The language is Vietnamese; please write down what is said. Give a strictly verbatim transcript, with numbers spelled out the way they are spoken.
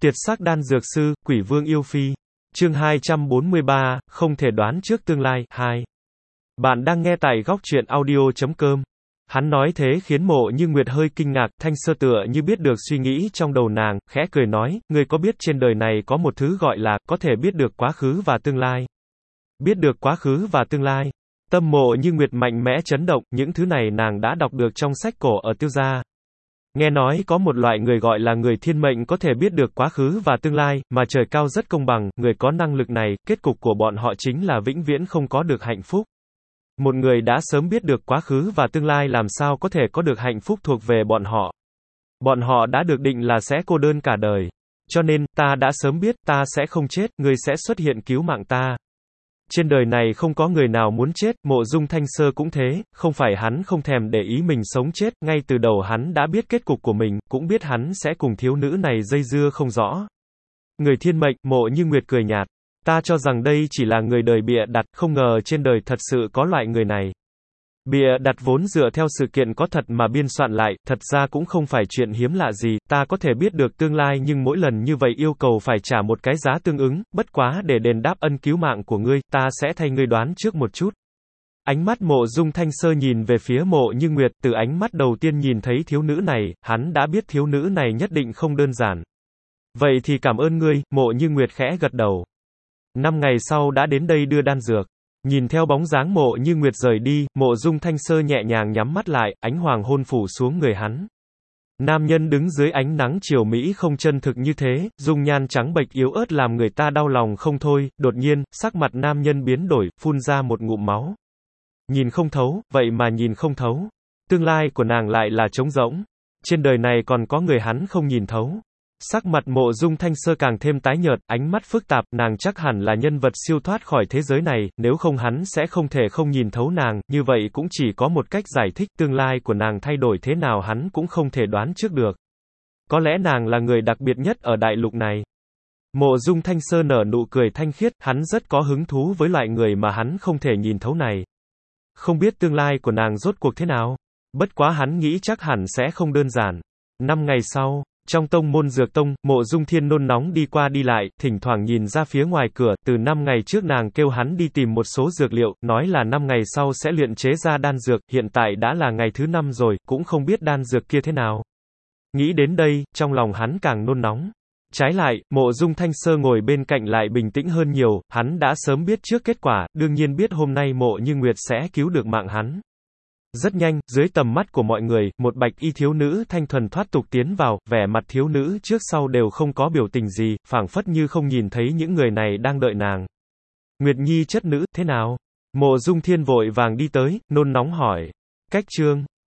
Tiệt sắc đan dược sư, Quỷ Vương yêu phi. Chương hai trăm bốn mươi ba, không thể đoán trước tương lai, hai. Bạn đang nghe tại góc truyện audio chấm com. Hắn nói thế khiến Mộ Như Nguyệt hơi kinh ngạc, Thanh Sơ tựa như biết được suy nghĩ trong đầu nàng, khẽ cười nói, ngươi có biết trên đời này có một thứ gọi là, có thể biết được quá khứ và tương lai. Biết được quá khứ và tương lai. Tâm Mộ Như Nguyệt mạnh mẽ chấn động, những thứ này nàng đã đọc được trong sách cổ ở Tiêu gia. Nghe nói có một loại người gọi là người thiên mệnh có thể biết được quá khứ và tương lai, mà trời cao rất công bằng, người có năng lực này, kết cục của bọn họ chính là vĩnh viễn không có được hạnh phúc. Một người đã sớm biết được quá khứ và tương lai làm sao có thể có được hạnh phúc thuộc về bọn họ. Bọn họ đã được định là sẽ cô đơn cả đời. Cho nên, ta đã sớm biết, ta sẽ không chết, ngươi sẽ xuất hiện cứu mạng ta. Trên đời này không có người nào muốn chết, Mộ Dung Thanh Sơ cũng thế, không phải hắn không thèm để ý mình sống chết, ngay từ đầu hắn đã biết kết cục của mình, cũng biết hắn sẽ cùng thiếu nữ này dây dưa không rõ. Người thiên mệnh, Mộ Như Nguyệt cười nhạt. Ta cho rằng đây chỉ là người đời bịa đặt, không ngờ trên đời thật sự có loại người này. Bịa đặt vốn dựa theo sự kiện có thật mà biên soạn lại, thật ra cũng không phải chuyện hiếm lạ gì, ta có thể biết được tương lai nhưng mỗi lần như vậy yêu cầu phải trả một cái giá tương ứng, bất quá để đền đáp ân cứu mạng của ngươi, ta sẽ thay ngươi đoán trước một chút. Ánh mắt Mộ Dung Thanh Sơ nhìn về phía Mộ Như Nguyệt, từ ánh mắt đầu tiên nhìn thấy thiếu nữ này, hắn đã biết thiếu nữ này nhất định không đơn giản. Vậy thì cảm ơn ngươi, Mộ Như Nguyệt khẽ gật đầu. Năm ngày sau đã đến đây đưa đan dược. Nhìn theo bóng dáng Mộ Như Nguyệt rời đi, Mộ Dung Thanh Sơ nhẹ nhàng nhắm mắt lại, ánh hoàng hôn phủ xuống người hắn. Nam nhân đứng dưới ánh nắng chiều Mỹ không chân thực như thế, dung nhan trắng bệch yếu ớt làm người ta đau lòng không thôi, đột nhiên, sắc mặt nam nhân biến đổi, phun ra một ngụm máu. Nhìn không thấu, vậy mà nhìn không thấu. Tương lai của nàng lại là trống rỗng. Trên đời này còn có người hắn không nhìn thấu. Sắc mặt Mộ Dung Thanh Sơ càng thêm tái nhợt, ánh mắt phức tạp, nàng chắc hẳn là nhân vật siêu thoát khỏi thế giới này, nếu không hắn sẽ không thể không nhìn thấu nàng, như vậy cũng chỉ có một cách giải thích, tương lai của nàng thay đổi thế nào hắn cũng không thể đoán trước được. Có lẽ nàng là người đặc biệt nhất ở đại lục này. Mộ Dung Thanh Sơ nở nụ cười thanh khiết, hắn rất có hứng thú với loại người mà hắn không thể nhìn thấu này. Không biết tương lai của nàng rốt cuộc thế nào, bất quá hắn nghĩ chắc hẳn sẽ không đơn giản. Năm ngày sau, trong tông môn Dược Tông, Mộ Dung Thiên nôn nóng đi qua đi lại, thỉnh thoảng nhìn ra phía ngoài cửa, từ năm ngày trước nàng kêu hắn đi tìm một số dược liệu, nói là năm ngày sau sẽ luyện chế ra đan dược, hiện tại đã là ngày thứ năm rồi, cũng không biết đan dược kia thế nào. Nghĩ đến đây, trong lòng hắn càng nôn nóng. Trái lại, Mộ Dung Thanh Sơ ngồi bên cạnh lại bình tĩnh hơn nhiều, hắn đã sớm biết trước kết quả, đương nhiên biết hôm nay Mộ Như Nguyệt sẽ cứu được mạng hắn. Rất nhanh, dưới tầm mắt của mọi người, một bạch y thiếu nữ thanh thuần thoát tục tiến vào, vẻ mặt thiếu nữ trước sau đều không có biểu tình gì, phảng phất như không nhìn thấy những người này đang đợi nàng. Nguyệt Nhi chất nữ, thế nào? Mộ Dung Thiên vội vàng đi tới, nôn nóng hỏi. Cách chương.